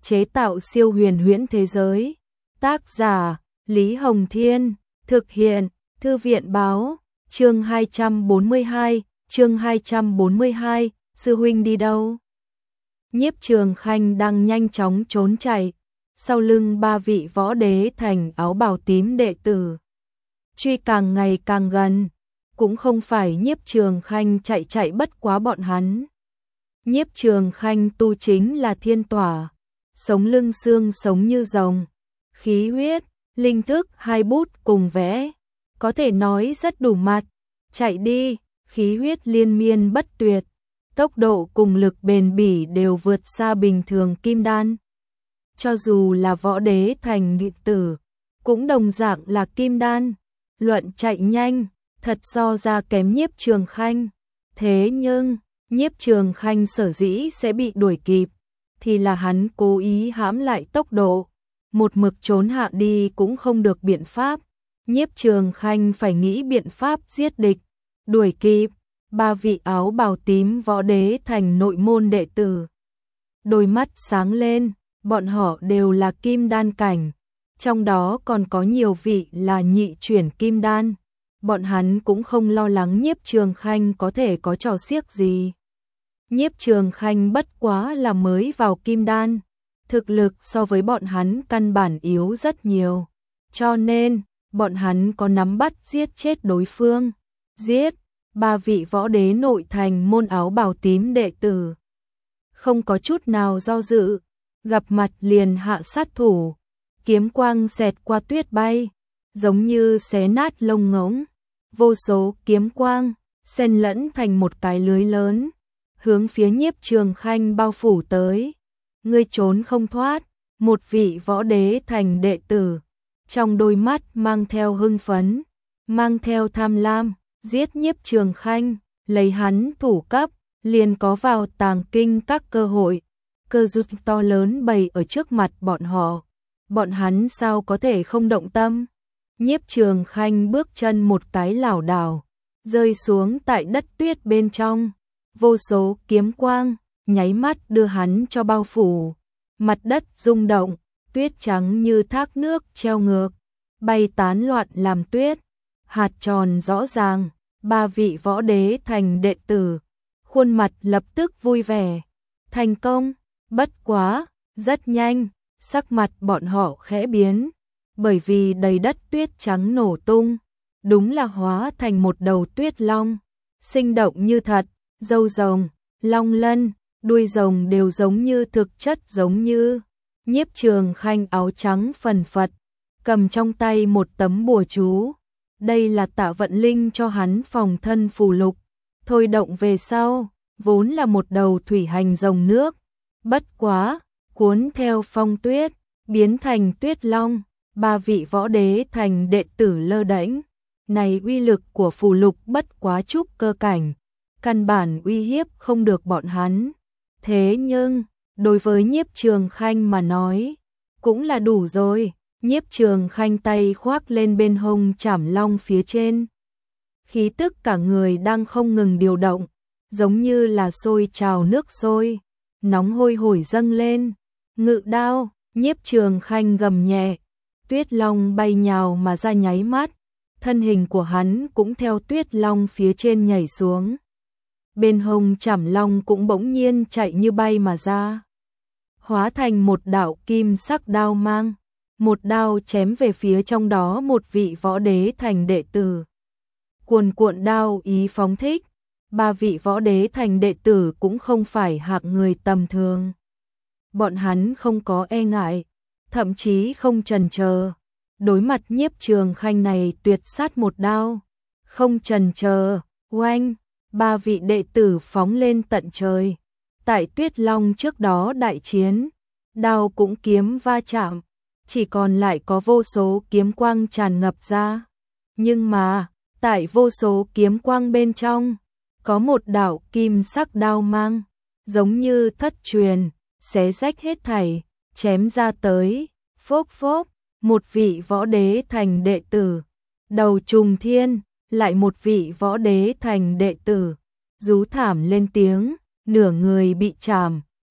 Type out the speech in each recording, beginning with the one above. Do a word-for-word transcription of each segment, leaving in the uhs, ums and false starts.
chế tạo siêu huyền huyễn thế giới. Tác giả Lý Hồng Thiên, thực hiện Thư viện Báo. Chương hai trăm bốn mươi hai, chương hai trăm bốn mươi hai, sư huynh đi đâu? Nhiếp Trường Khanh đang nhanh chóng trốn chạy, sau lưng ba vị võ đế thành áo bào tím đệ tử. Truy càng ngày càng gần, cũng không phải Nhiếp Trường Khanh chạy chạy bất quá bọn hắn. Nhiếp Trường Khanh tu chính là thiên tỏa, sống lưng xương sống như rồng, khí huyết, linh thức hai bút cùng vẽ, có thể nói rất đủ mặt. Chạy đi, khí huyết liên miên bất tuyệt, tốc độ cùng lực bền bỉ đều vượt xa bình thường kim đan. Cho dù là võ đế thành đệ tử, cũng đồng dạng là kim đan, luận chạy nhanh, thật so ra kém Nhiếp Trường Khanh. Thế nhưng, Nhiếp Trường Khanh sở dĩ sẽ bị đuổi kịp, thì là hắn cố ý hãm lại tốc độ, một mực trốn hạ đi cũng không được biện pháp. Nhiếp Trường Khanh phải nghĩ biện pháp giết địch, đuổi kịp. Ba vị áo bào tím võ đế thành nội môn đệ tử, đôi mắt sáng lên, bọn họ đều là kim đan cảnh, trong đó còn có nhiều vị là nhị chuyển kim đan. Bọn hắn cũng không lo lắng Nhiếp Trường Khanh có thể có trò xiếc gì. Nhiếp Trường Khanh bất quá là mới vào kim đan, thực lực so với bọn hắn căn bản yếu rất nhiều, cho nên bọn hắn có nắm bắt giết chết đối phương. Giết ba vị võ đế nội thành môn áo bào tím đệ tử, không có chút nào do dự, gặp mặt liền hạ sát thủ, kiếm quang xẹt qua tuyết bay, giống như xé nát lông ngỗng, vô số kiếm quang xen lẫn thành một cái lưới lớn, hướng phía Nhiếp Trường Khanh bao phủ tới. Ngươi trốn không thoát. Một vị võ đế thành đệ tử, trong đôi mắt mang theo hưng phấn, mang theo tham lam, giết Nhiếp Trường Khanh, lấy hắn thủ cấp, liền có vào tàng kinh các cơ hội. Cơ duyên to lớn bày ở trước mặt bọn họ, bọn hắn sao có thể không động tâm. Nhiếp Trường Khanh bước chân một cái lảo đảo, rơi xuống tại đất tuyết bên trong, vô số kiếm quang nháy mắt đưa hắn cho bao phủ. Mặt đất rung động, tuyết trắng như thác nước treo ngược, bay tán loạn làm tuyết, hạt tròn rõ ràng. Ba vị võ đế thành đệ tử, khuôn mặt lập tức vui vẻ. Thành công, bất quá, rất nhanh, sắc mặt bọn họ khẽ biến, bởi vì đầy đất tuyết trắng nổ tung, đúng là hóa thành một đầu tuyết long, sinh động như thật, râu rồng, long lân, đuôi rồng đều giống như thực chất giống như. Nhiếp Trường Khanh áo trắng phần phật, cầm trong tay một tấm bùa chú. Đây là Tạ Vận Linh cho hắn phòng thân phù lục, thôi động về sau, vốn là một đầu thủy hành rồng nước, bất quá, cuốn theo phong tuyết, biến thành tuyết long. Ba vị võ đế thành đệ tử lơ đễnh, này uy lực của phù lục bất quá trúc cơ cảnh, căn bản uy hiếp không được bọn hắn. Thế nhưng, đối với Nhiếp Trường Khanh mà nói, cũng là đủ rồi. Nhiếp Trường Khanh tay khoác lên bên hông trảm long phía trên, khí tức cả người đang không ngừng điều động, giống như là sôi trào nước sôi, nóng hôi hổi dâng lên. Ngự đao, Nhiếp Trường Khanh gầm nhẹ, tuyết long bay nhào mà ra nháy mắt, thân hình của hắn cũng theo tuyết long phía trên nhảy xuống. Bên hông trảm long cũng bỗng nhiên chạy như bay mà ra, hóa thành một đạo kim sắc đao mang, một đao chém về phía trong đó một vị võ đế thành đệ tử. Cuồn cuộn đao ý phóng thích, ba vị võ đế thành đệ tử cũng không phải hạng người tầm thường. Bọn hắn không có e ngại, thậm chí không chần chờ, đối mặt Nhiếp Trường Khanh này tuyệt sát một đao, không chần chờ, oanh, ba vị đệ tử phóng lên tận trời. Tại tuyết long trước đó đại chiến, đao cũng kiếm va chạm, chỉ còn lại có vô số kiếm quang tràn ngập ra. Nhưng mà, tại vô số kiếm quang bên trong, có một đạo kim sắc đao mang, giống như thất truyền, xé rách hết thảy, chém ra tới. Phốc phốc, một vị võ đế thành đệ tử, đầu trùng thiên, lại một vị võ đế thành đệ tử, rú thảm lên tiếng, nửa người bị chảm,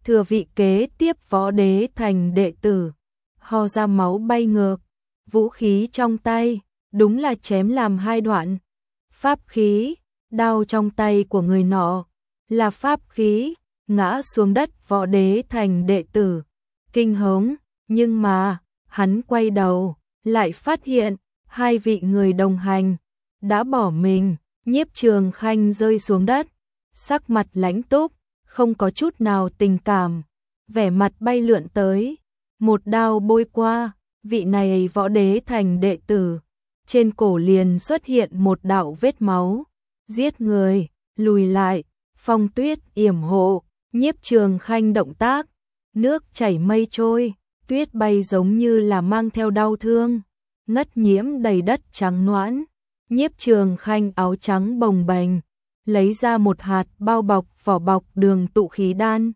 thừa vị kế tiếp võ đế thành đệ tử, ho ra máu bay ngược, vũ khí trong tay, đúng là chém làm hai đoạn. Pháp khí, đao trong tay của người nọ, là pháp khí, ngã xuống đất võ đế thành đệ tử, kinh hống, nhưng mà, hắn quay đầu, lại phát hiện, hai vị người đồng hành, đã bỏ mình, Nhiếp Trường Khanh rơi xuống đất, sắc mặt lãnh túc, không có chút nào tình cảm, vẻ mặt bay lượn tới, một đao bôi qua, vị này võ đế thành đệ tử, trên cổ liền xuất hiện một đạo vết máu, giết người, lùi lại, Phong Tuyết yểm hộ, Nhiếp Trường Khanh động tác, nước chảy mây trôi, tuyết bay giống như là mang theo đau thương, ngất nhiễm đầy đất trắng noãn, Nhiếp Trường Khanh áo trắng bồng bềnh, lấy ra một hạt bao bọc vỏ bọc đường tụ khí đan,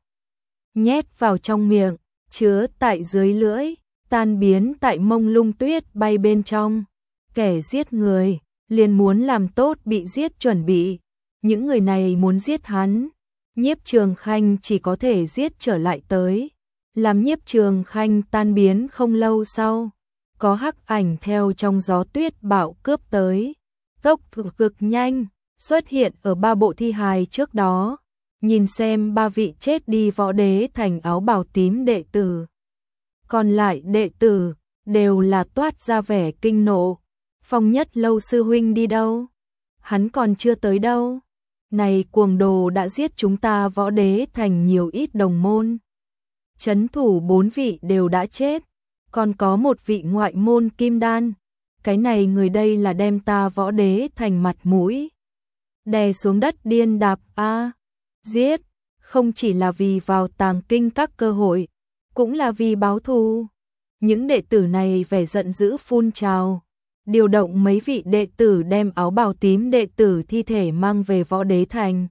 nhét vào trong miệng, chứa tại dưới lưỡi, tan biến tại mông lung tuyết bay bên trong. Kẻ giết người, liền muốn làm tốt bị giết chuẩn bị, những người này muốn giết hắn, Nhiếp Trường Khanh chỉ có thể giết trở lại tới, làm Nhiếp Trường Khanh tan biến không lâu sau, có hắc ảnh theo trong gió tuyết bão cướp tới, tốc cực nhanh, xuất hiện ở ba bộ thi hài trước đó, nhìn xem ba vị chết đi võ đế thành áo bào tím đệ tử. Còn lại đệ tử, đều là toát ra vẻ kinh nộ, Phong Nhất Lâu sư huynh đi đâu? Hắn còn chưa tới đâu. Này cuồng đồ đã giết chúng ta võ đế thành nhiều ít đồng môn. Chấn thủ bốn vị đều đã chết, còn có một vị ngoại môn kim đan. Cái này người đây là đem ta võ đế thành mặt mũi. Đè xuống đất điên đạp a giết, không chỉ là vì vào tàng kinh các cơ hội, cũng là vì báo thù. Những đệ tử này vẻ giận dữ phun trào, điều động mấy vị đệ tử đem áo bào tím đệ tử thi thể mang về võ đế thành.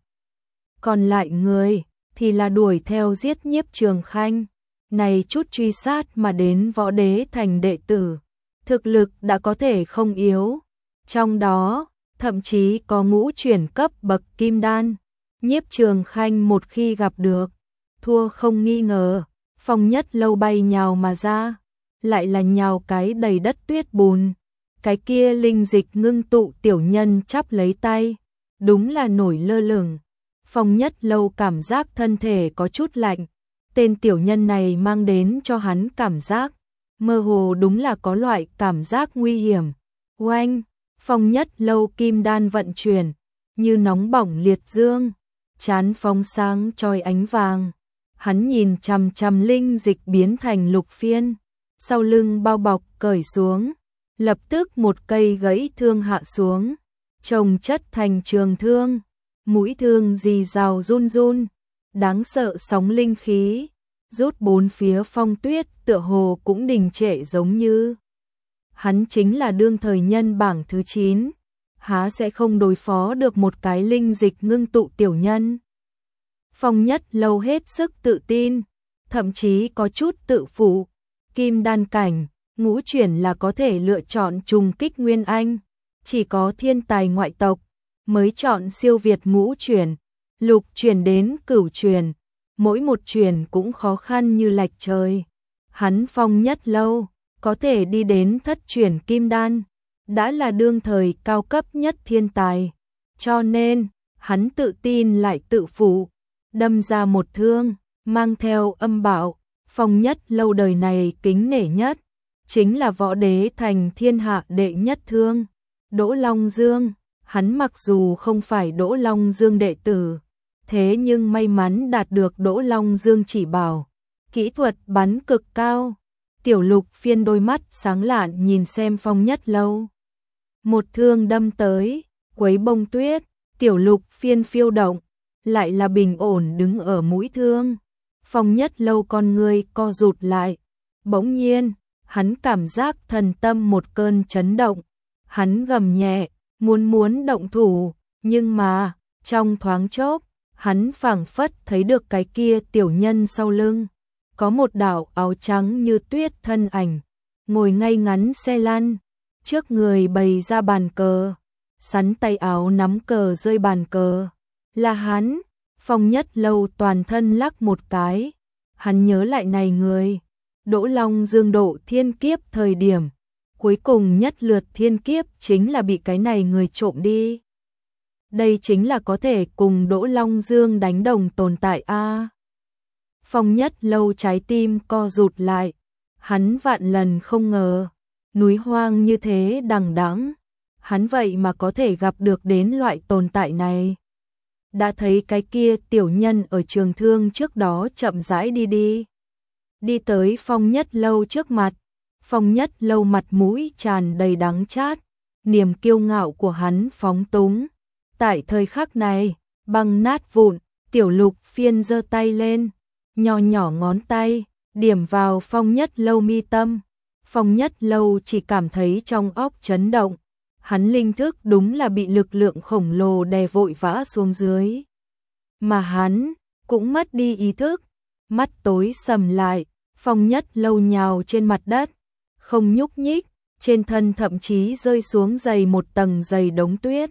Còn lại người thì là đuổi theo giết Nhiếp Trường Khanh, này chút truy sát mà đến võ đế thành đệ tử, thực lực đã có thể không yếu, trong đó thậm chí có ngũ chuyển cấp bậc kim đan. Nhiếp Trường Khanh một khi gặp được, thua không nghi ngờ. Phong Nhất Lâu bay nhào mà ra, lại là nhào cái đầy đất tuyết bùn. Cái kia linh dịch ngưng tụ tiểu nhân chắp lấy tay, đúng là nổi lơ lửng. Phong Nhất Lâu cảm giác thân thể có chút lạnh, tên tiểu nhân này mang đến cho hắn cảm giác, mơ hồ đúng là có loại cảm giác nguy hiểm. Oanh, Phong Nhất Lâu kim đan vận chuyển, như nóng bỏng liệt dương, chán phóng sáng chói ánh vàng. Hắn nhìn chằm chằm linh dịch biến thành lục phiên, sau lưng bao bọc cởi xuống, lập tức một cây gãy thương hạ xuống, chồng chất thành trường thương, mũi thương rì rào run run, đáng sợ sóng linh khí, rút bốn phía phong tuyết tựa hồ cũng đình trệ giống như. Hắn chính là đương thời nhân bảng thứ chín, há sẽ không đối phó được một cái linh dịch ngưng tụ tiểu nhân. Phong Nhất Lâu hết sức tự tin, thậm chí có chút tự phụ, kim đan cảnh, ngũ chuyển là có thể lựa chọn trùng kích nguyên anh, chỉ có thiên tài ngoại tộc mới chọn siêu việt ngũ chuyển, lục chuyển đến cửu chuyển, mỗi một chuyển cũng khó khăn như lạch trời. Hắn Phong Nhất Lâu có thể đi đến thất chuyển kim đan, đã là đương thời cao cấp nhất thiên tài, cho nên hắn tự tin lại tự phụ, đâm ra một thương, mang theo âm bạo. Phong Nhất Lâu đời này kính nể nhất, chính là võ đế thành thiên hạ đệ nhất thương, Đỗ Long Dương. Hắn mặc dù không phải Đỗ Long Dương đệ tử, thế nhưng may mắn đạt được Đỗ Long Dương chỉ bảo, kỹ thuật bắn cực cao. Tiểu Lục Phiên đôi mắt sáng lạn nhìn xem Phong Nhất Lâu. Một thương đâm tới, quấy bông tuyết, Tiểu Lục Phiên phiêu động, lại là bình ổn đứng ở mũi thương. Phong Nhất Lâu con người co rụt lại, bỗng nhiên, hắn cảm giác thần tâm một cơn chấn động. Hắn gầm nhẹ, muốn muốn động thủ, nhưng mà, trong thoáng chốc, hắn phảng phất thấy được cái kia tiểu nhân sau lưng. Có một đạo áo trắng như tuyết thân ảnh, ngồi ngay ngắn xe lăn, trước người bày ra bàn cờ, sắn tay áo nắm cờ rơi bàn cờ. Là hắn. Phong Nhất Lâu toàn thân lắc một cái, Hắn nhớ lại này người, Đỗ Long Dương độ thiên kiếp thời điểm, cuối cùng nhất lượt thiên kiếp chính là bị cái này người trộm đi. Đây chính là có thể cùng Đỗ Long Dương đánh đồng tồn tại a. Phong Nhất Lâu trái tim co rụt lại, hắn vạn lần không ngờ, núi hoang như thế đằng đẵng, hắn vậy mà có thể gặp được đến loại tồn tại này. Đã thấy cái kia tiểu nhân ở trường thương trước đó chậm rãi đi đi. Đi tới Phong Nhất Lâu trước mặt, Phong Nhất Lâu mặt mũi tràn đầy đắng chát, niềm kiêu ngạo của hắn phóng túng. Tại thời khắc này, băng nát vụn, Tiểu Lục Phiên giơ tay lên, nho nhỏ ngón tay, điểm vào Phong Nhất Lâu mi tâm. Phong Nhất Lâu chỉ cảm thấy trong óc chấn động, hắn linh thức đúng là bị lực lượng khổng lồ đè vội vã xuống dưới. Mà hắn cũng mất đi ý thức, mắt tối sầm lại, Phong Nhất Lâu nhào trên mặt đất, không nhúc nhích, trên thân thậm chí rơi xuống dày một tầng dày đống tuyết.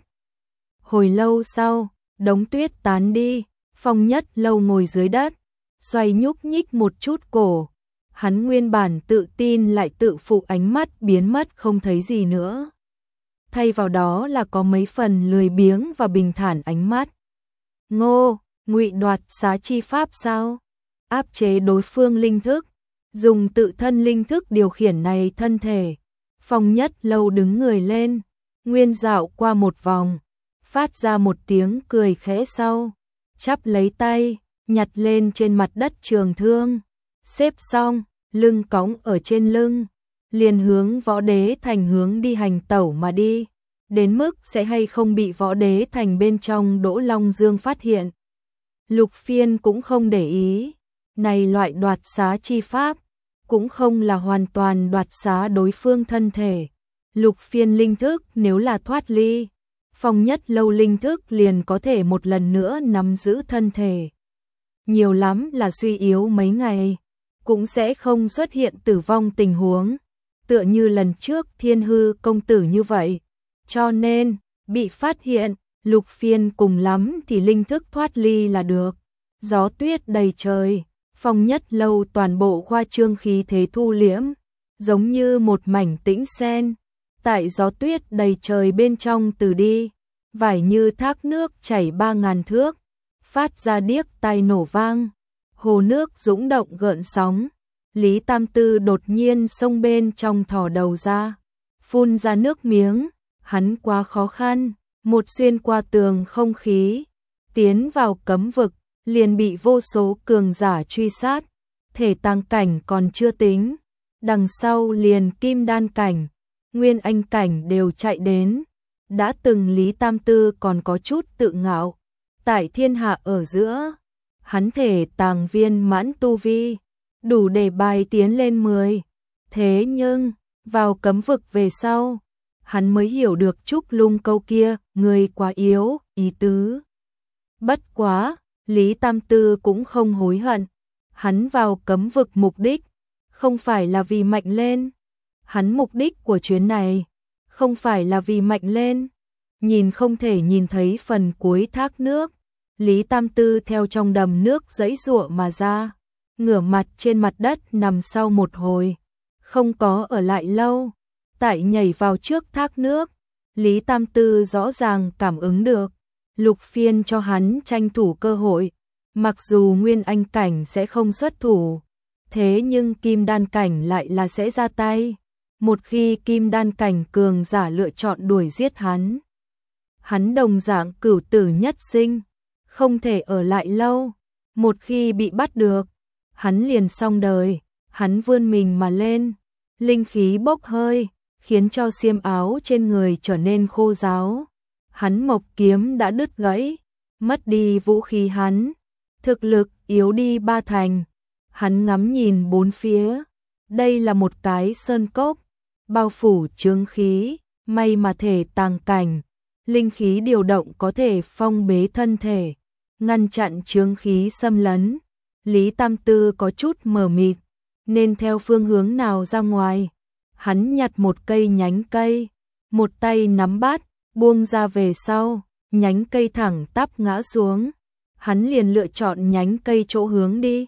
Hồi lâu sau, đống tuyết tán đi, Phong Nhất Lâu ngồi dưới đất, xoay nhúc nhích một chút cổ. Hắn nguyên bản tự tin lại tự phụ ánh mắt biến mất không thấy gì nữa. Thay vào đó là có mấy phần lười biếng và bình thản ánh mắt. Ngô, ngụy đoạt xá chi pháp sao? Áp chế đối phương linh thức, dùng tự thân linh thức điều khiển này thân thể. Phong Nhất Lâu đứng người lên, nguyên dạo qua một vòng, phát ra một tiếng cười khẽ sau, chắp lấy tay, nhặt lên trên mặt đất trường thương, xếp xong, lưng cõng ở trên lưng, liền hướng Võ Đế Thành hướng đi hành tẩu mà đi, đến mức sẽ hay không bị Võ Đế Thành bên trong Đỗ Long Dương phát hiện. Lục Phiên cũng không để ý, này loại đoạt xá chi pháp, cũng không là hoàn toàn đoạt xá đối phương thân thể. Lục Phiên linh thức nếu là thoát ly, Phong Nhất Lâu linh thức liền có thể một lần nữa nắm giữ thân thể. Nhiều lắm là suy yếu mấy ngày, cũng sẽ không xuất hiện tử vong tình huống, tựa như lần trước Thiên Hư công tử như vậy. Cho nên, bị phát hiện, Lục Phiên cùng lắm thì linh thức thoát ly là được. Gió tuyết đầy trời, Phong Nhất Lâu toàn bộ khoa trương khí thế thu liễm, giống như một mảnh tĩnh sen, tại gió tuyết đầy trời bên trong từ đi, vải như thác nước chảy ba ngàn thước, phát ra điếc tai nổ vang, hồ nước dũng động gợn sóng. Lý Tam Tư đột nhiên xông bên trong thò đầu ra, phun ra nước miếng, hắn quá khó khăn, một xuyên qua tường không khí, tiến vào cấm vực, liền bị vô số cường giả truy sát, thể tàng cảnh còn chưa tính, đằng sau liền kim đan cảnh, nguyên anh cảnh đều chạy đến. Đã từng Lý Tam Tư còn có chút tự ngạo, tại thiên hạ ở giữa, hắn thể tàng viên mãn tu vi, đủ để bài tiến lên mười. Thế nhưng, vào cấm vực về sau, hắn mới hiểu được Trúc Lung câu kia, người quá yếu, ý tứ. Bất quá, Lý Tam Tư cũng không hối hận, hắn vào cấm vực mục đích, không phải là vì mạnh lên. Hắn mục đích của chuyến này, không phải là vì mạnh lên. Nhìn không thể nhìn thấy phần cuối thác nước, Lý Tam Tư theo trong đầm nước giãy giụa mà ra, ngửa mặt trên mặt đất nằm sau một hồi, không có ở lại lâu. Tại nhảy vào trước thác nước, Lý Tam Tư rõ ràng cảm ứng được, Lục Phiên cho hắn tranh thủ cơ hội, mặc dù nguyên anh cảnh sẽ không xuất thủ, thế nhưng kim đan cảnh lại là sẽ ra tay. Một khi kim đan cảnh cường giả lựa chọn đuổi giết hắn, hắn đồng dạng cửu tử nhất sinh, không thể ở lại lâu. Một khi bị bắt được, hắn liền xong đời. Hắn vươn mình mà lên, linh khí bốc hơi, khiến cho xiêm áo trên người trở nên khô ráo. Hắn mộc kiếm đã đứt gãy, mất đi vũ khí hắn, thực lực yếu đi ba thành. Hắn ngắm nhìn bốn phía, đây là một cái sơn cốc, bao phủ chướng khí, may mà thể tàng cảnh, linh khí điều động có thể phong bế thân thể, ngăn chặn chướng khí xâm lấn. Lý Tam Tư có chút mờ mịt, nên theo phương hướng nào ra ngoài. Hắn nhặt một cây nhánh cây, một tay nắm bắt, buông ra về sau, nhánh cây thẳng tắp ngã xuống. Hắn liền lựa chọn nhánh cây chỗ hướng đi.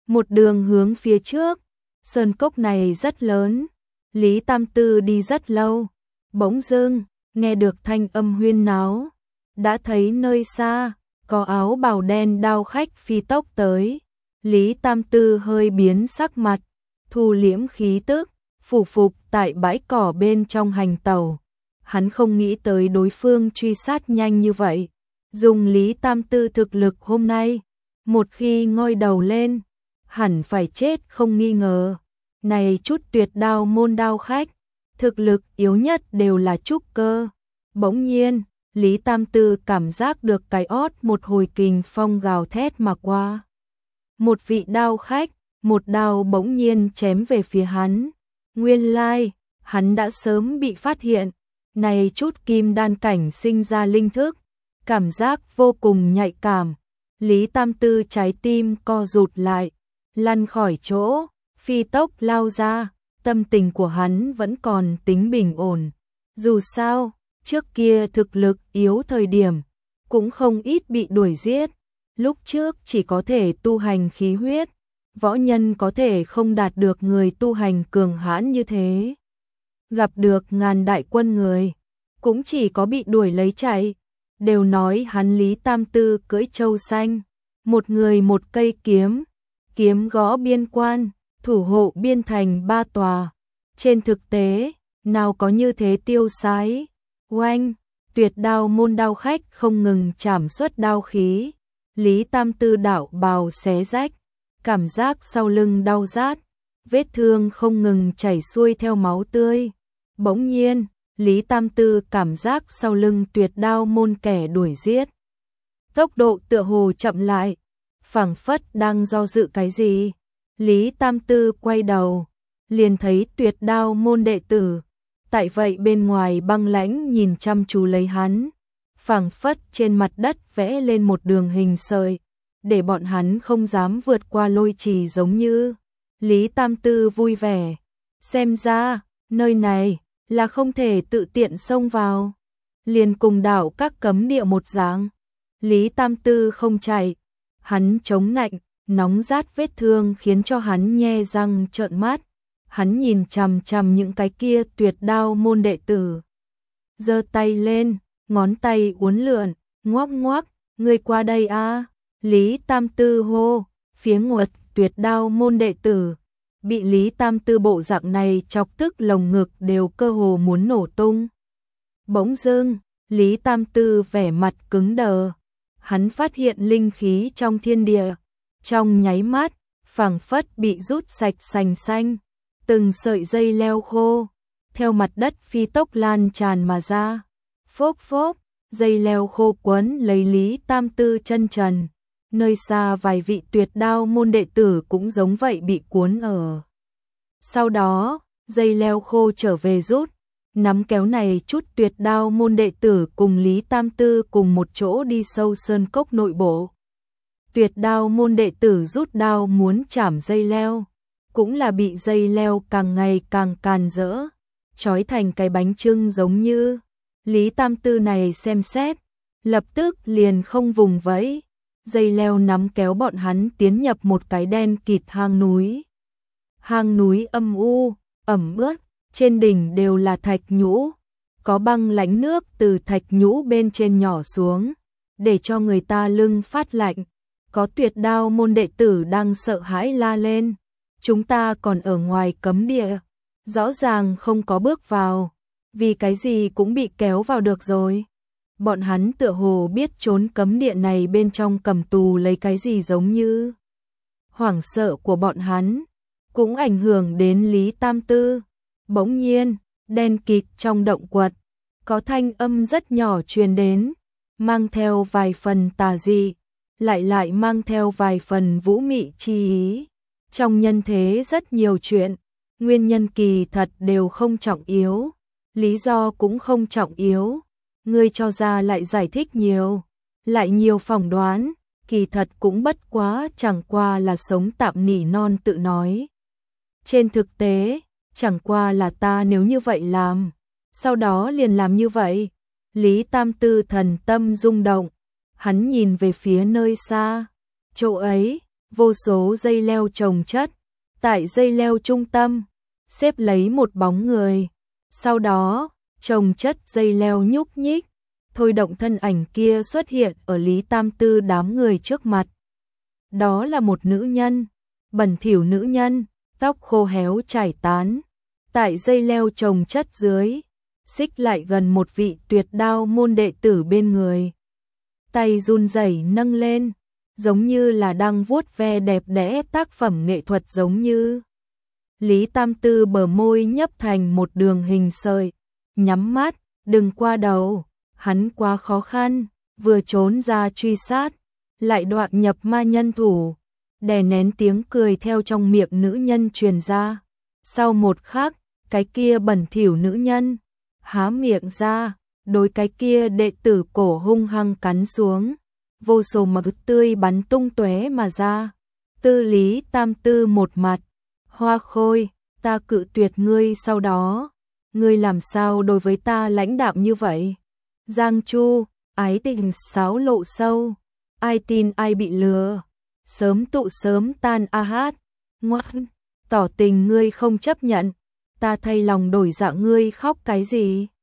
một đường hướng phía trước. Sơn cốc này rất lớn, Lý Tam Tư đi rất lâu, bỗng dưng nghe được thanh âm huyên náo, đã thấy nơi xa có áo bào đen đao khách phi tốc tới. Lý Tam Tư hơi biến sắc mặt, thu liễm khí tức, phủ phục tại bãi cỏ bên trong hành tàu. Hắn không nghĩ tới đối phương truy sát nhanh như vậy. Dùng Lý Tam Tư thực lực hôm nay, một khi ngoi đầu lên, hẳn phải chết không nghi ngờ. Này chút tuyệt đao môn đao khách, thực lực yếu nhất đều là trúc cơ. Bỗng nhiên, Lý Tam Tư cảm giác được cái ót một hồi kình phong gào thét mà qua. Một vị đao khách, một đao bỗng nhiên chém về phía hắn. Nguyên lai, hắn đã sớm bị phát hiện. Này chút kim đan cảnh sinh ra linh thức, cảm giác vô cùng nhạy cảm. Lý Tam Tư trái tim co rụt lại, lăn khỏi chỗ, phi tốc lao ra. Tâm tình của hắn vẫn còn tính bình ổn. Dù sao, trước kia thực lực yếu thời điểm, cũng không ít bị đuổi giết. Lúc trước chỉ có thể tu hành khí huyết, võ nhân có thể không đạt được người tu hành cường hãn như thế. Gặp được ngàn đại quân người, cũng chỉ có bị đuổi lấy chạy. Đều nói hắn Lý Tam Tư cưỡi trâu xanh, một người một cây kiếm, kiếm gõ biên quan, thủ hộ biên thành ba tòa. Trên thực tế, nào có như thế tiêu sái. Oanh, tuyệt đao môn đao khách không ngừng chảm xuất đao khí. Lý Tam Tư đạo bào xé rách, cảm giác sau lưng đau rát, vết thương không ngừng chảy xuôi theo máu tươi. Bỗng nhiên, Lý Tam Tư cảm giác sau lưng tuyệt đao môn kẻ đuổi giết. Tốc độ tựa hồ chậm lại, phảng phất đang do dự cái gì. Lý Tam Tư quay đầu, liền thấy tuyệt đao môn đệ tử. Tại vậy bên ngoài băng lãnh nhìn chăm chú lấy hắn, phảng phất trên mặt đất vẽ lên một đường hình sợi, để bọn hắn không dám vượt qua lôi trì giống như. Lý Tam Tư vui vẻ, xem ra, nơi này là không thể tự tiện xông vào. Liền cùng đảo các cấm địa một dáng. Lý Tam Tư không chạy, hắn chống nạnh, nóng rát vết thương khiến cho hắn nhe răng trợn mắt. Hắn nhìn chằm chằm những cái kia tuyệt đao môn đệ tử. Giơ tay lên, ngón tay uốn lượn, ngoắc ngoắc, người qua đây a. Lý Tam Tư hô, phía nguột tuyệt đao môn đệ tử. Bị Lý Tam Tư bộ dạng này chọc tức lồng ngực đều cơ hồ muốn nổ tung. Bỗng dưng, Lý Tam Tư vẻ mặt cứng đờ. Hắn phát hiện linh khí trong thiên địa, trong nháy mắt, phảng phất bị rút sạch sành xanh. Từng sợi dây leo khô, theo mặt đất phi tốc lan tràn mà ra. Phốc phốc, dây leo khô quấn lấy Lý Tam Tư chân trần. Nơi xa vài vị tuyệt đao môn đệ tử cũng giống vậy bị cuốn ở. Sau đó, dây leo khô trở về rút, nắm kéo này chút tuyệt đao môn đệ tử cùng Lý Tam Tư cùng một chỗ đi sâu sơn cốc nội bộ. Tuyệt đao môn đệ tử rút đao muốn chảm dây leo, cũng là bị dây leo càng ngày càng càn rỡ, trói thành cái bánh chưng giống như. Lý Tam Tư này xem xét, lập tức liền không vùng vẫy. Dây leo nắm kéo bọn hắn tiến nhập một cái đen kịt hang núi. Hang núi âm u, ẩm ướt, trên đỉnh đều là thạch nhũ, có băng lánh nước từ thạch nhũ bên trên nhỏ xuống, để cho người ta lưng phát lạnh. Có tuyệt đao môn đệ tử đang sợ hãi la lên, chúng ta còn ở ngoài cấm địa, rõ ràng không có bước vào, vì cái gì cũng bị kéo vào được rồi. Bọn hắn tựa hồ biết trốn cấm địa này bên trong cầm tù lấy cái gì giống như. Hoảng sợ của bọn hắn cũng ảnh hưởng đến Lý Tam Tư. Bỗng nhiên, đen kịt trong động quật, có thanh âm rất nhỏ truyền đến, mang theo vài phần tà dị, lại lại mang theo vài phần vũ mị chi ý. Trong nhân thế rất nhiều chuyện, nguyên nhân kỳ thật đều không trọng yếu, lý do cũng không trọng yếu. Ngươi cho ra lại giải thích nhiều, lại nhiều phỏng đoán, kỳ thật cũng bất quá chẳng qua là sống tạm nỉ non tự nói. Trên thực tế, chẳng qua là ta nếu như vậy làm, sau đó liền làm như vậy. Lý Tam Tư thần tâm rung động, hắn nhìn về phía nơi xa, chỗ ấy, vô số dây leo chồng chất, tại dây leo trung tâm, xếp lấy một bóng người. Sau đó, chồng chất dây leo nhúc nhích, thôi động thân ảnh kia xuất hiện ở Lý Tam Tư đám người trước mặt. Đó là một nữ nhân, bẩn thỉu nữ nhân, tóc khô héo trải tán, tại dây leo chồng chất dưới, xích lại gần một vị tuyệt đao môn đệ tử bên người. Tay run rẩy nâng lên, giống như là đang vuốt ve đẹp đẽ tác phẩm nghệ thuật giống như. Lý Tam Tư bờ môi nhấp thành một đường hình sợi, nhắm mắt, đừng qua đầu, hắn quá khó khăn, vừa trốn ra truy sát, lại đoạn nhập ma nhân thủ, đè nén tiếng cười theo trong miệng nữ nhân truyền ra. Sau một khắc, cái kia bẩn thỉu nữ nhân há miệng ra, đối cái kia đệ tử cổ hung hăng cắn xuống, vô số máu tươi bắn tung tóe mà ra. Tư Lý Tam Tư một mặt hoa khôi, ta cự tuyệt ngươi, sau đó ngươi làm sao đối với ta lãnh đạm như vậy? Giang Chu, ái tình sáo lộ sâu, ai tin ai bị lừa, sớm tụ sớm tan a hát, ngoan, tỏ tình ngươi không chấp nhận, ta thay lòng đổi dạ, ngươi khóc cái gì?